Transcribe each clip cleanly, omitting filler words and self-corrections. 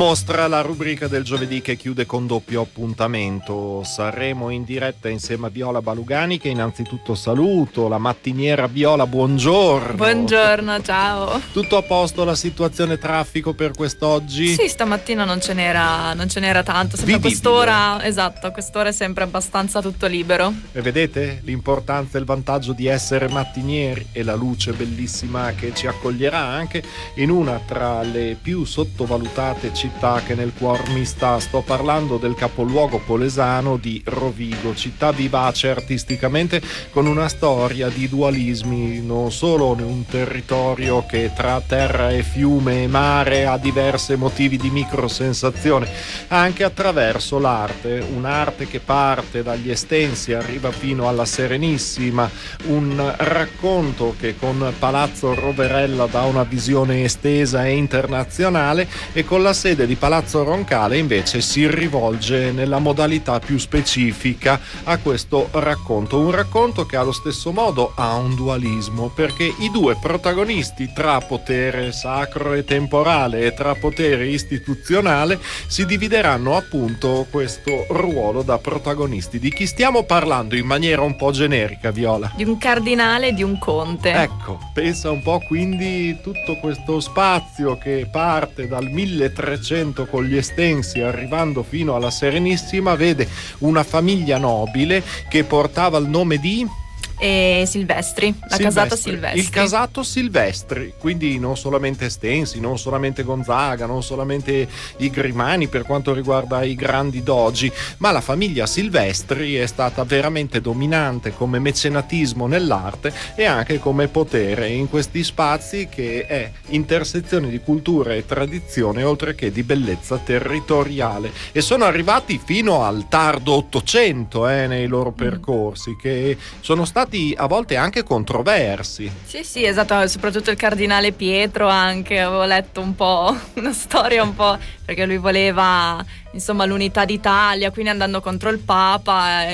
Mostra, la rubrica del giovedì che chiude con doppio appuntamento. Saremo in diretta insieme a Viola Balugani, che innanzitutto saluto. La mattiniera Viola, buongiorno. Buongiorno, ciao. Tutto a posto, la situazione traffico per quest'oggi? Sì, stamattina non ce n'era tanto. Sempre a quest'ora, esatto, a quest'ora è sempre abbastanza tutto libero. E vedete l'importanza e il vantaggio di essere mattinieri e la luce bellissima che ci accoglierà anche in una tra le più sottovalutate città che nel cuor mi sta. Sto parlando del capoluogo polesano di Rovigo, città vivace artisticamente con una storia di dualismi, non solo in un territorio che tra terra e fiume e mare ha diversi motivi di microsensazione, anche attraverso l'arte, un'arte che parte dagli Estensi, arriva fino alla Serenissima, un racconto che con Palazzo Roverella dà una visione estesa e internazionale, e con la sede di Palazzo Roncale invece si rivolge nella modalità più specifica a questo racconto, un racconto che allo stesso modo ha un dualismo, perché i due protagonisti tra potere sacro e temporale e tra potere istituzionale si divideranno appunto questo ruolo da protagonisti. Di chi stiamo parlando in maniera un po' generica, Viola? Di un cardinale e di un conte. Ecco, pensa un po', quindi tutto questo spazio che parte dal 1300 con gli Estensi arrivando fino alla Serenissima vede una famiglia nobile che portava il nome di Silvestri, casata Silvestri. Il casato Silvestri, quindi non solamente Estensi, non solamente Gonzaga, non solamente i Grimani per quanto riguarda i grandi dogi, ma la famiglia Silvestri è stata veramente dominante come mecenatismo nell'arte e anche come potere in questi spazi, che è intersezione di cultura e tradizione oltre che di bellezza territoriale, e sono arrivati fino al tardo Ottocento nei loro percorsi, che sono stati a volte anche controversi. Sì, esatto, soprattutto il cardinale Pietro, anche avevo letto un po' una storia un po', perché lui voleva insomma l'unità d'Italia, quindi andando contro il Papa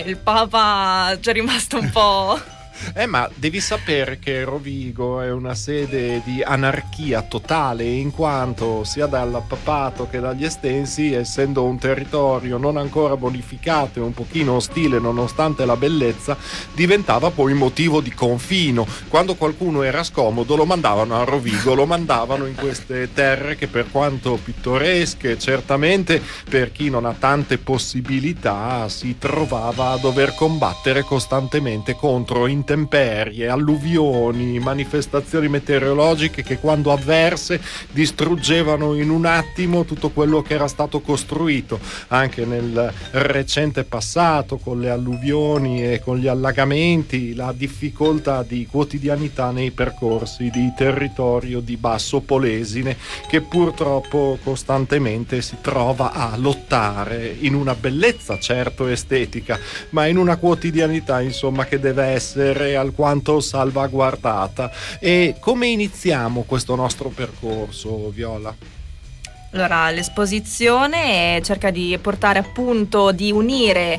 ci è rimasto un po'. Ma devi sapere che Rovigo è una sede di anarchia totale, in quanto sia dal papato che dagli Estensi, essendo un territorio non ancora bonificato e un pochino ostile nonostante la bellezza, diventava poi motivo di confino. Quando qualcuno era scomodo lo mandavano a Rovigo, lo mandavano in queste terre che, per quanto pittoresche, certamente per chi non ha tante possibilità si trovava a dover combattere costantemente contro intemperie, alluvioni, manifestazioni meteorologiche che, quando avverse, distruggevano in un attimo tutto quello che era stato costruito. Anche nel recente passato, con le alluvioni e con gli allagamenti, la difficoltà di quotidianità nei percorsi di territorio di basso Polesine, che purtroppo costantemente si trova a lottare in una bellezza certo estetica, ma in una quotidianità insomma che deve essere alquanto salvaguardata. E come iniziamo questo nostro percorso, Viola? Allora, l'esposizione cerca di portare appunto, di unire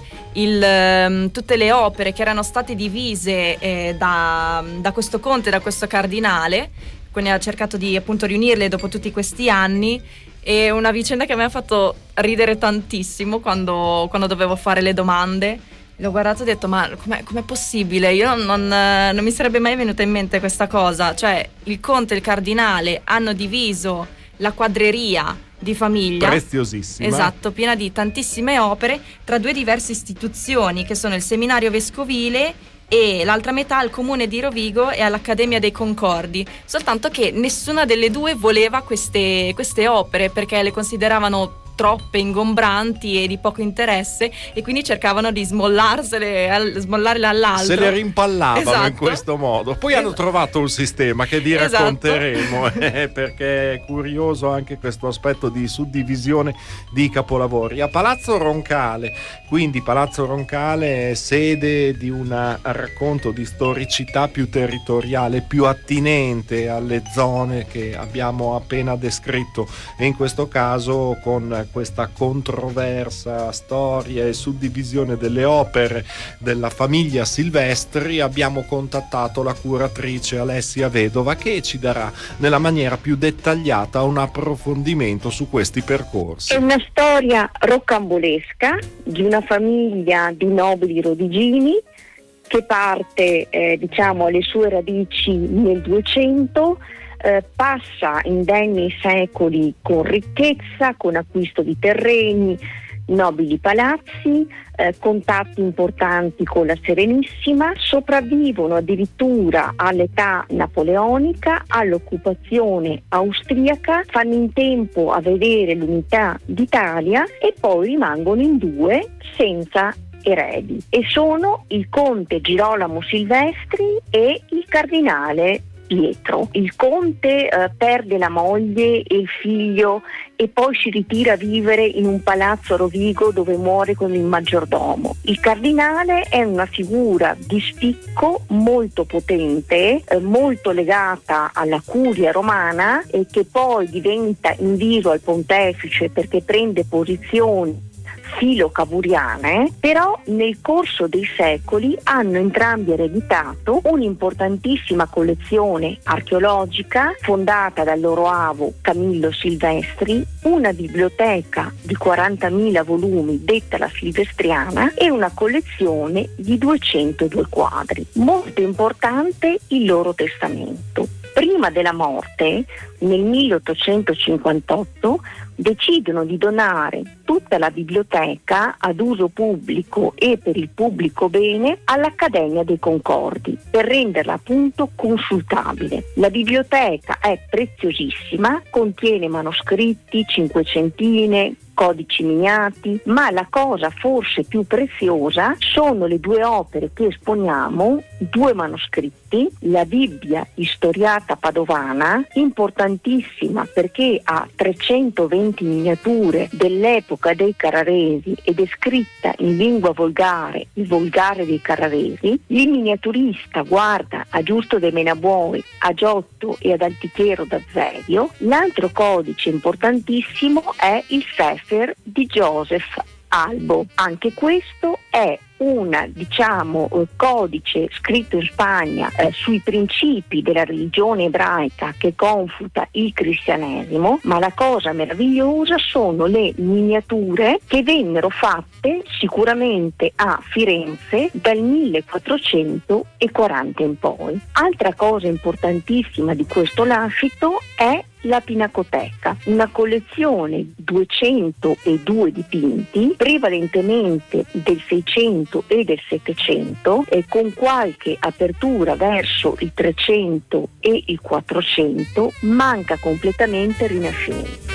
tutte le opere che erano state divise da questo conte, da questo cardinale, quindi ha cercato di appunto riunirle dopo tutti questi anni. E una vicenda che mi ha fatto ridere tantissimo quando dovevo fare le domande. L'ho guardato e ho detto: ma com'è possibile? Io non mi sarebbe mai venuta in mente questa cosa. Cioè, il conte e il cardinale hanno diviso la quadreria di famiglia, preziosissima, esatto, piena di tantissime opere, tra due diverse istituzioni, che sono il seminario vescovile e l'altra metà al comune di Rovigo e all'Accademia dei Concordi. Soltanto che nessuna delle due voleva queste opere, perché le consideravano troppe, ingombranti e di poco interesse, e quindi cercavano di smollarle all'altro. Se le rimpallavano, esatto, in questo modo. Poi hanno trovato un sistema che vi racconteremo, perché è curioso anche questo aspetto di suddivisione di capolavori. A Palazzo Roncale, quindi Palazzo Roncale è sede di un racconto di storicità più territoriale, più attinente alle zone che abbiamo appena descritto, e in questo caso con questa controversa storia e suddivisione delle opere della famiglia Silvestri, abbiamo contattato la curatrice Alessia Vedova, che ci darà nella maniera più dettagliata un approfondimento su questi percorsi. È una storia rocambolesca di una famiglia di nobili rodigini che parte alle sue radici nel 200, passa indenni secoli con ricchezza, con acquisto di terreni, nobili palazzi, contatti importanti con la Serenissima, sopravvivono addirittura all'età napoleonica, all'occupazione austriaca, fanno in tempo a vedere l'unità d'Italia e poi rimangono in due senza eredi, e sono il conte Girolamo Silvestri e il cardinale Pietro. Il conte perde la moglie e il figlio e poi si ritira a vivere in un palazzo a Rovigo dove muore con il maggiordomo. Il cardinale è una figura di spicco, molto potente, molto legata alla curia romana e che poi diventa inviso al pontefice perché prende posizioni filo-cavouriane, però nel corso dei secoli hanno entrambi ereditato un'importantissima collezione archeologica fondata dal loro avo Camillo Silvestri, una biblioteca di 40.000 volumi detta la Silvestriana e una collezione di 202 quadri. Molto importante il loro testamento. Prima della morte, nel 1858, decidono di donare tutta la biblioteca ad uso pubblico e per il pubblico bene all'Accademia dei Concordi per renderla appunto consultabile. La biblioteca è preziosissima, contiene manoscritti, cinquecentine, codici miniati, ma la cosa forse più preziosa sono le due opere che esponiamo, due manoscritti, la Bibbia Istoriata Padovana, importantissima perché ha 320 miniature dell'epoca dei Carraresi ed è scritta in lingua volgare, il volgare dei Carraresi. Il miniaturista guarda a Giusto de Menabuoi, a Giotto e ad Antichero d'Azeglio. L'altro codice importantissimo è il Sefer di Joseph Albo. Anche questo è un codice scritto in Spagna sui principi della religione ebraica che confuta il cristianesimo, ma la cosa meravigliosa sono le miniature che vennero fatte sicuramente a Firenze dal 1440 in poi. Altra cosa importantissima di questo lascito è la Pinacoteca, una collezione 202 dipinti, prevalentemente del 600 e del 700, e con qualche apertura verso il 300 e il 400, manca completamente il Rinascimento.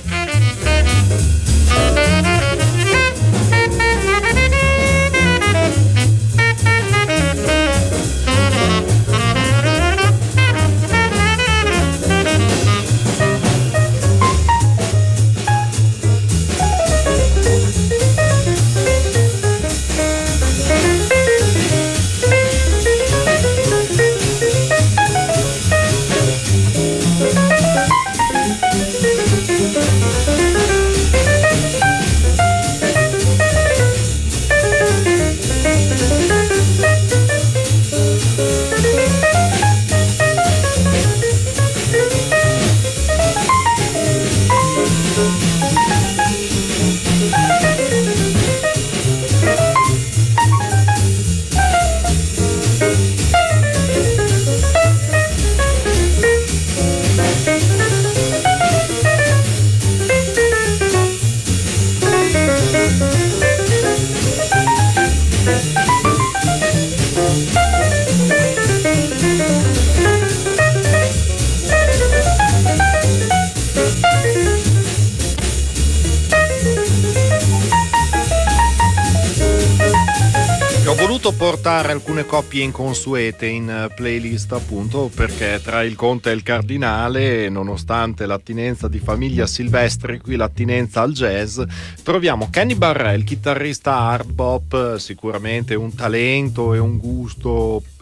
Portare alcune coppie inconsuete in playlist, appunto perché tra il conte e il cardinale, nonostante l'attinenza di famiglia Silvestri, qui l'attinenza al jazz, troviamo Kenny Barrell, chitarrista hard bop, sicuramente un talento e un gusto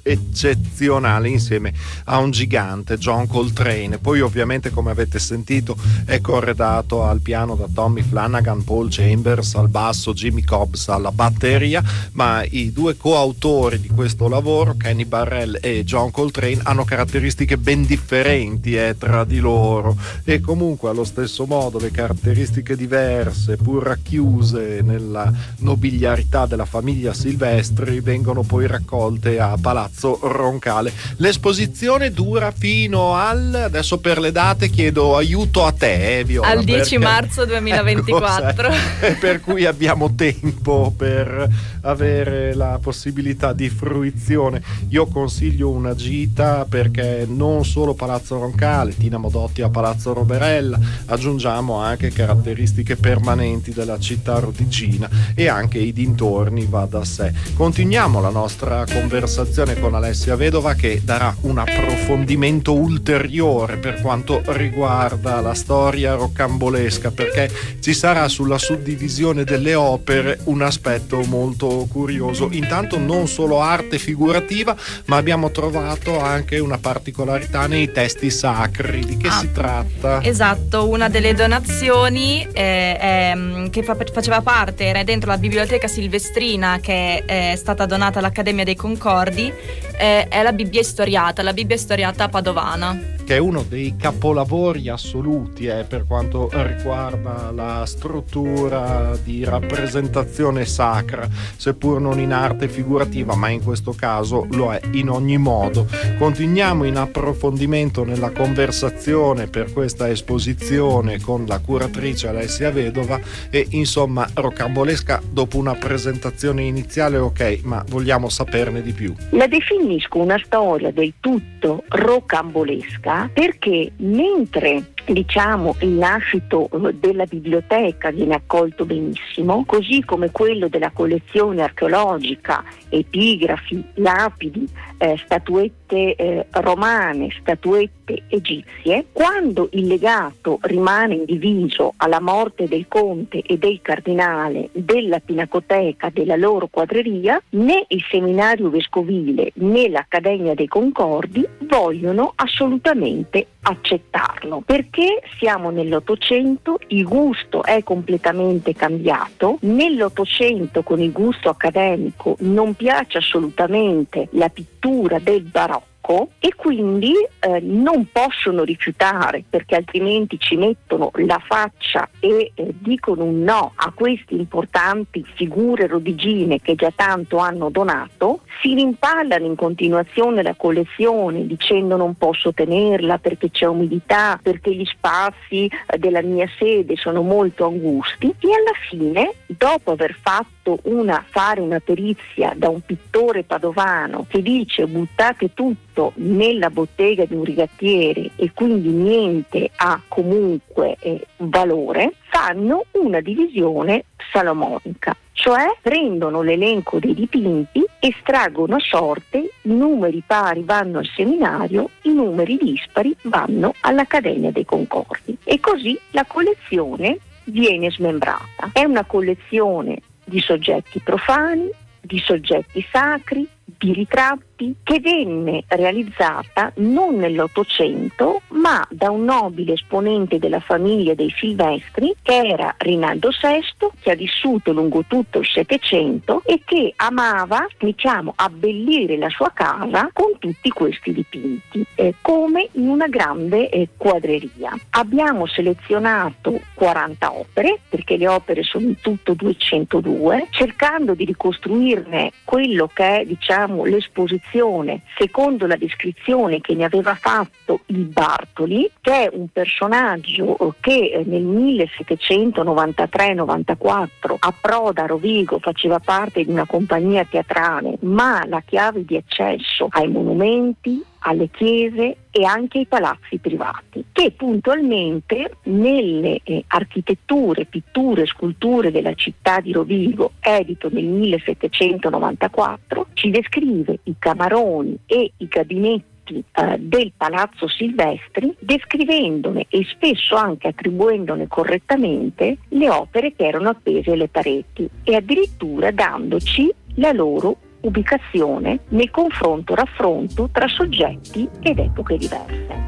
eccezionale insieme a un gigante, John Coltrane. Poi ovviamente, come avete sentito, è corredato al piano da Tommy Flanagan, Paul Chambers al basso, Jimmy Cobbs alla batteria, ma i due coautori di questo lavoro, Kenny Barrell e John Coltrane, hanno caratteristiche ben differenti tra di loro, e comunque allo stesso modo le caratteristiche diverse, pur racchiuse nella nobiliarità della famiglia Silvestri, vengono poi raccolte a Palazzo Roncale. L'esposizione dura fino adesso per le date chiedo aiuto a te, Viola, al 10 marzo 2024. Per cui abbiamo tempo per avere la possibilità di fruizione. Io consiglio una gita, perché non solo Palazzo Roncale, Tina Modotti a Palazzo Roberella, aggiungiamo anche caratteristiche permanenti della città rodigina e anche i dintorni, va da sé. Continuiamo la nostra conversazione con Alessia Vedova, che darà un approfondimento ulteriore per quanto riguarda la storia roccambolesca, perché ci sarà sulla suddivisione delle opere un aspetto molto curioso. Intanto non solo arte figurativa, ma abbiamo trovato anche una particolarità nei testi sacri. Di che si tratta? Esatto, una delle donazioni che faceva parte, era dentro la biblioteca silvestrina che è stata donata all'Accademia dei Concordi, è la Bibbia Storiata padovana, che è uno dei capolavori assoluti per quanto riguarda la struttura di rappresentazione sacra, seppur non in arte figurativa, ma in questo caso lo è in ogni modo. Continuiamo in approfondimento nella conversazione per questa esposizione con la curatrice Alessia Vedova, e insomma roccambolesca dopo una presentazione iniziale, ok, ma vogliamo saperne di più. La definisco una storia del tutto roccambolesca perché mentre il lascito della biblioteca viene accolto benissimo, così come quello della collezione archeologica, epigrafi, lapidi, statuette romane, statuette egizie, quando il legato rimane indiviso alla morte del conte e del cardinale della pinacoteca della loro quadreria, né il seminario vescovile né l'Accademia dei Concordi vogliono assolutamente accettarlo, perché siamo nell'Ottocento, il gusto è completamente cambiato. Nell'Ottocento, con il gusto accademico, non piace assolutamente la pittura del barocco, e quindi non possono rifiutare, perché altrimenti ci mettono la faccia e dicono un no a queste importanti figure rodigine che già tanto hanno donato. Si rimpallano in continuazione la collezione dicendo non posso tenerla perché c'è umidità, perché gli spazi della mia sede sono molto angusti, e alla fine, dopo aver fatto fare una perizia da un pittore padovano che dice buttate tutto nella bottega di un rigattiere e quindi niente ha comunque valore, fanno una divisione salomonica, cioè prendono l'elenco dei dipinti, estraggono a sorte, i numeri pari vanno al seminario, i numeri dispari vanno all'Accademia dei Concordi, e così la collezione viene smembrata. È una collezione di soggetti profani, di soggetti sacri, di ritratti, che venne realizzata non nell'Ottocento ma da un nobile esponente della famiglia dei Silvestri, che era Rinaldo VI, che ha vissuto lungo tutto il Settecento e che amava, abbellire la sua casa con tutti questi dipinti, come in una grande quadreria. Abbiamo selezionato 40 opere, perché le opere sono in tutto 202, cercando di ricostruirne quello che è l'esposizione secondo la descrizione che ne aveva fatto il Bartoli, che è un personaggio che nel 1793-94 approda a Rovigo, faceva parte di una compagnia teatrale, ma la chiave di accesso ai monumenti, alle chiese e anche ai palazzi privati, che puntualmente nelle architetture, pitture e sculture della città di Rovigo, edito nel 1794, ci descrive i camaroni e i gabinetti del Palazzo Silvestri, descrivendone e spesso anche attribuendone correttamente le opere che erano appese alle pareti, e addirittura dandoci la loro ubicazione nel confronto-raffronto tra soggetti ed epoche diverse.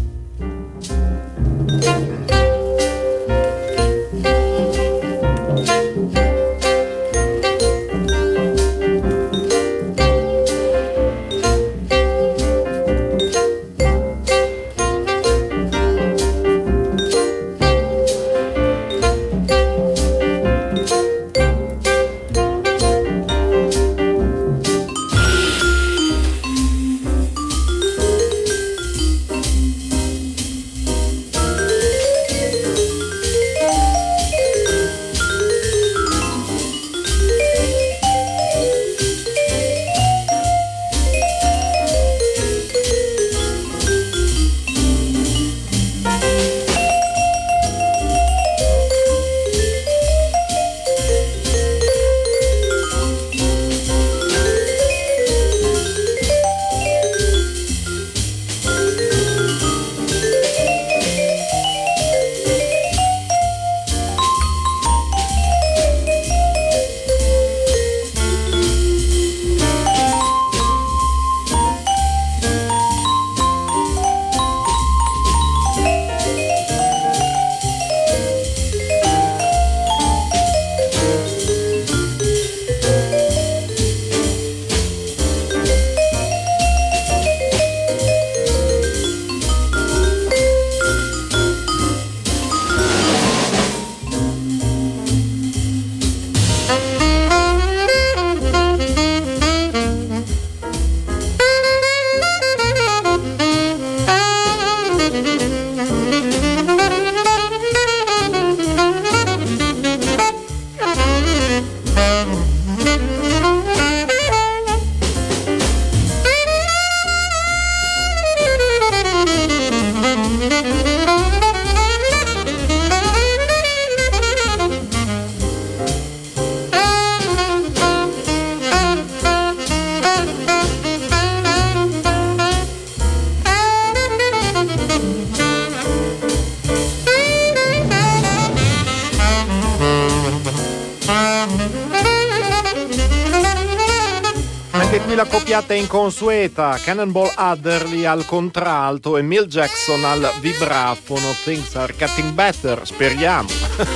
Anche qui la coppiata è inconsueta, Cannonball Adderley al contralto e Milt Jackson al vibrafono. Things are getting better, speriamo.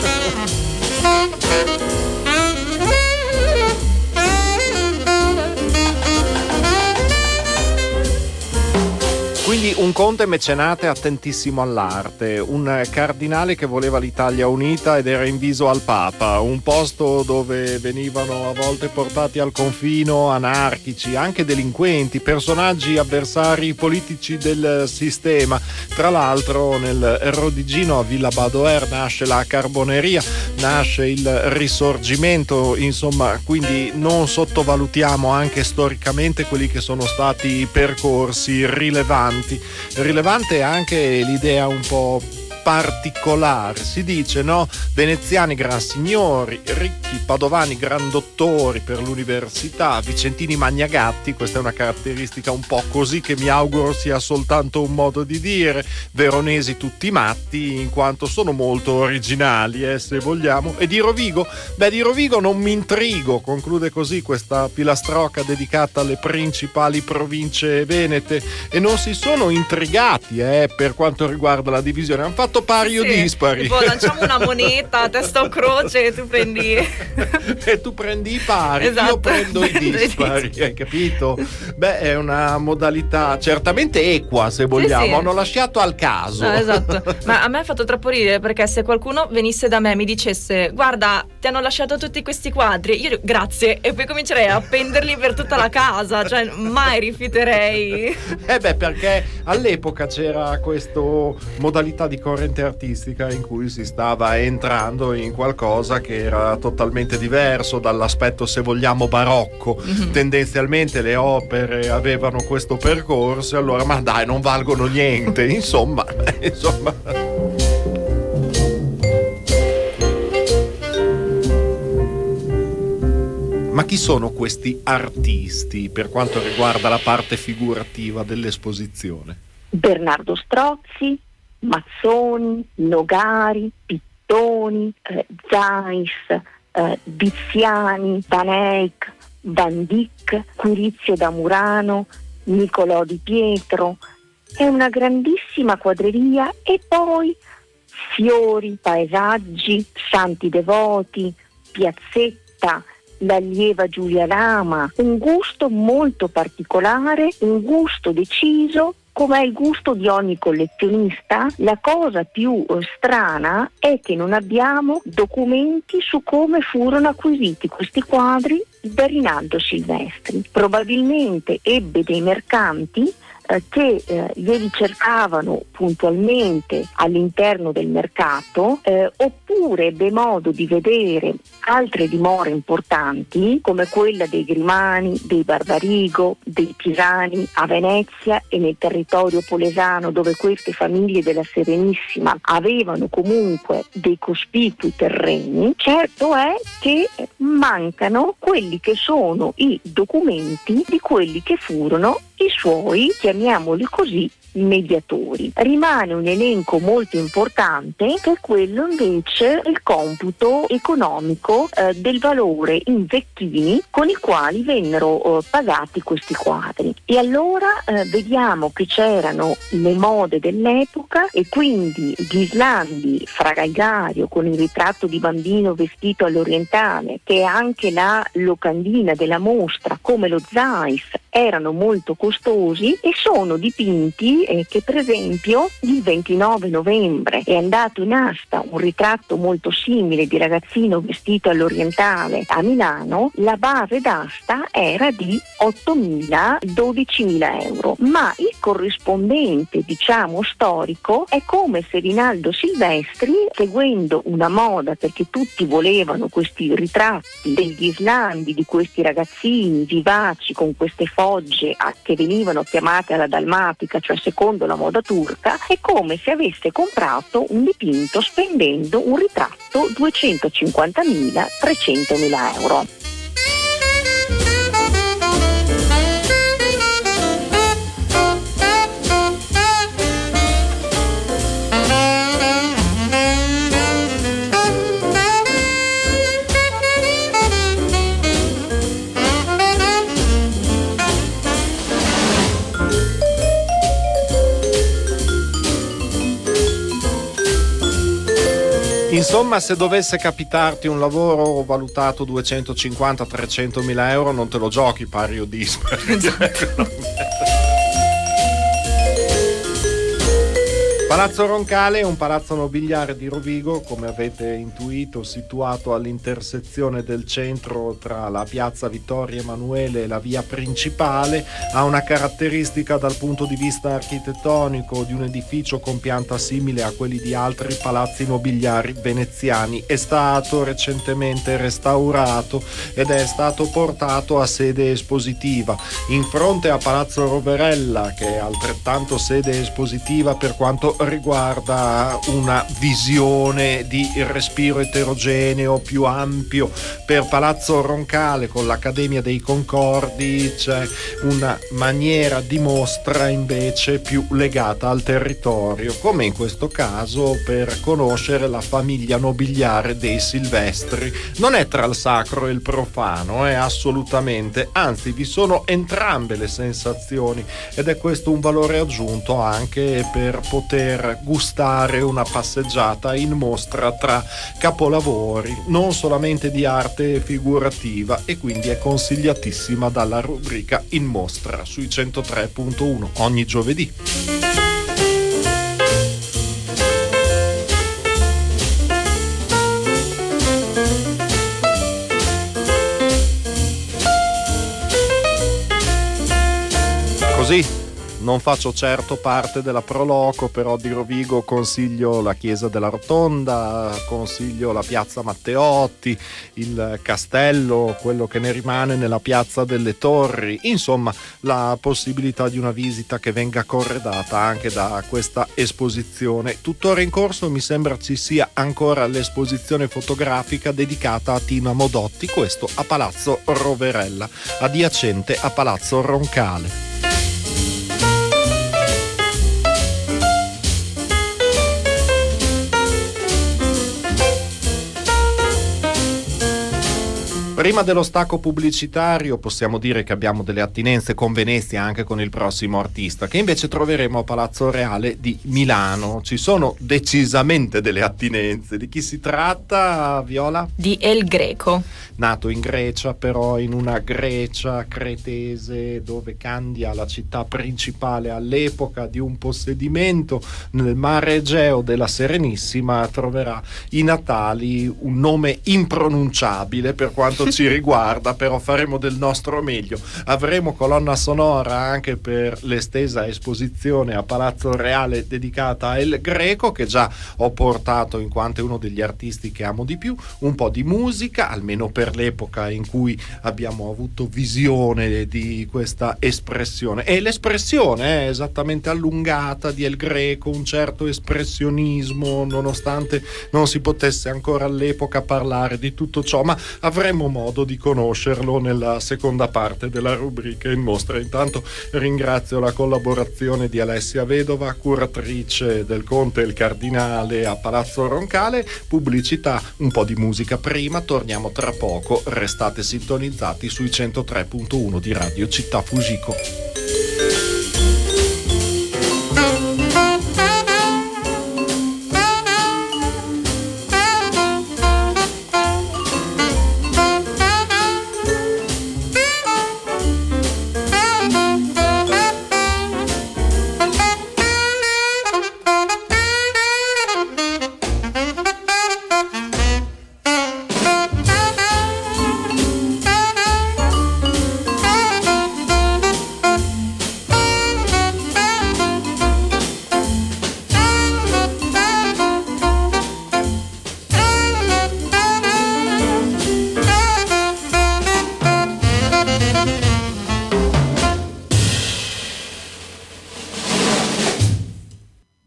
Quindi un conte mecenate attentissimo all'arte, un cardinale che voleva l'Italia unita ed era inviso al Papa, un posto dove venivano a volte portati al confino anarchici, anche delinquenti, personaggi avversari politici del sistema. Tra l'altro nel Rodigino a Villa Badoer nasce la Carboneria, nasce il Risorgimento, insomma, quindi non sottovalutiamo anche storicamente quelli che sono stati i percorsi rilevanti. Rilevante è anche l'idea un po' particolare, si dice, no? Veneziani gran signori, ricchi padovani gran dottori per l'università, vicentini magnagatti, questa è una caratteristica un po' così che mi auguro sia soltanto un modo di dire, veronesi tutti matti in quanto sono molto originali, se vogliamo. E di Rovigo? Beh, di Rovigo non mi intrigo, conclude così questa pilastrocca dedicata alle principali province venete, e non si sono intrigati per quanto riguarda la divisione, hanno fatto pari o dispari. Tipo lanciamo una moneta, testa o croce e tu prendi e tu prendi i pari, esatto. Io prendo i dispari, hai capito? Beh, è una modalità certamente equa, se vogliamo, sì. Hanno lasciato al caso. No, esatto, ma a me ha fatto troppo ridere, perché se qualcuno venisse da me e mi dicesse guarda, ti hanno lasciato tutti questi quadri, io grazie, e poi comincerei a appenderli per tutta la casa, cioè mai rifiuterei. Beh, perché all'epoca c'era questa modalità di corrente artistica in cui si stava entrando in qualcosa che era totalmente diverso dall'aspetto, se vogliamo, barocco. Tendenzialmente le opere avevano questo percorso, allora ma dai, non valgono niente, insomma. Ma chi sono questi artisti per quanto riguarda la parte figurativa dell'esposizione? Bernardo Strozzi, Mazzoni, Nogari, Pittoni, Zeiss, Viziani, Van Eyck, Van Dyck, Curizio da Murano, Niccolò di Pietro. È una grandissima quadreria, e poi fiori, paesaggi, santi devoti, piazzetta, l'allieva Giulia Lama, un gusto molto particolare, un gusto deciso, come è il gusto di ogni collezionista. La cosa più strana è che non abbiamo documenti su come furono acquisiti questi quadri da Rinaldo Silvestri. Probabilmente ebbe dei mercanti che glieli cercavano puntualmente all'interno del mercato, oppure ebbe modo di vedere altre dimore importanti come quella dei Grimani, dei Barbarigo, dei Pisani a Venezia e nel territorio polesano, dove queste famiglie della Serenissima avevano comunque dei cospicui terreni. Certo è che mancano quelli che sono i documenti di quelli che furono i suoi, chiamiamoli così, mediatori. Rimane un elenco molto importante, che è quello invece del computo economico del valore in zecchini con i quali vennero pagati questi quadri. E allora vediamo che c'erano le mode dell'epoca, e quindi Ghislandi, Fra Galgario con il ritratto di bambino vestito all'orientale, che è anche la locandina della mostra, come lo Zeiss, erano molto costosi, e sono dipinti che per esempio il 29 novembre è andato in asta un ritratto molto simile di ragazzino vestito all'orientale a Milano. La base d'asta era di 8.000-12.000 euro, ma il corrispondente, diciamo, storico è come se Rinaldo Silvestri, seguendo una moda, perché tutti volevano questi ritratti degli Islandi, di questi ragazzini vivaci con queste fogge che venivano chiamate alla dalmatica, cioè secondo la moda turca, è come se avesse comprato un dipinto spendendo un ritratto 250.000-300.000 euro. Insomma, se dovesse capitarti un lavoro valutato 250-300 mila euro, non te lo giochi pari o dispari. Palazzo Roncale è un palazzo nobiliare di Rovigo, come avete intuito, situato all'intersezione del centro tra la piazza Vittorio Emanuele e la via principale. Ha una caratteristica dal punto di vista architettonico di un edificio con pianta simile a quelli di altri palazzi nobiliari veneziani. È stato recentemente restaurato ed è stato portato a sede espositiva. In fronte a Palazzo Roverella, che è altrettanto sede espositiva per quanto riguarda una visione di respiro eterogeneo più ampio. Per Palazzo Roncale, con l'Accademia dei Concordi, c'è una maniera di mostra invece più legata al territorio, come in questo caso per conoscere la famiglia nobiliare dei Silvestri. Non è tra il sacro e il profano, assolutamente, anzi vi sono entrambe le sensazioni, ed è questo un valore aggiunto anche per poter gustare una passeggiata in mostra tra capolavori, non solamente di arte figurativa, e quindi è consigliatissima dalla rubrica In Mostra sui 103.1 ogni giovedì. Così non faccio certo parte della Proloco, però di Rovigo consiglio la chiesa della Rotonda, consiglio la piazza Matteotti, il castello, quello che ne rimane nella piazza delle Torri, insomma la possibilità di una visita che venga corredata anche da questa esposizione. Tuttora in corso mi sembra ci sia ancora l'esposizione fotografica dedicata a Tina Modotti, questo a Palazzo Roverella, adiacente a Palazzo Roncale. Prima dello stacco pubblicitario possiamo dire che abbiamo delle attinenze con Venezia, anche con il prossimo artista, che invece troveremo a Palazzo Reale di Milano. Ci sono decisamente delle attinenze. Di chi si tratta, Viola? Di El Greco. Nato in Grecia, però in una Grecia cretese, dove Candia, la città principale all'epoca di un possedimento nel mare Egeo della Serenissima, troverà i natali un nome impronunciabile per quanto ci riguarda, però faremo del nostro meglio. Avremo colonna sonora anche per l'estesa esposizione a Palazzo Reale dedicata a El Greco, che già ho portato in quanto è uno degli artisti che amo di più. Un po' di musica, almeno per l'epoca in cui abbiamo avuto visione di questa espressione, e l'espressione è esattamente allungata di El Greco, un certo espressionismo, nonostante non si potesse ancora all'epoca parlare di tutto ciò, ma avremo modo di conoscerlo nella seconda parte della rubrica in mostra. Intanto ringrazio la collaborazione di Alessia Vedova, curatrice del Conte e il Cardinale a Palazzo Roncale. Pubblicità, un po' di musica prima, torniamo tra poco, restate sintonizzati sui 103.1 di Radio Città Fujiko.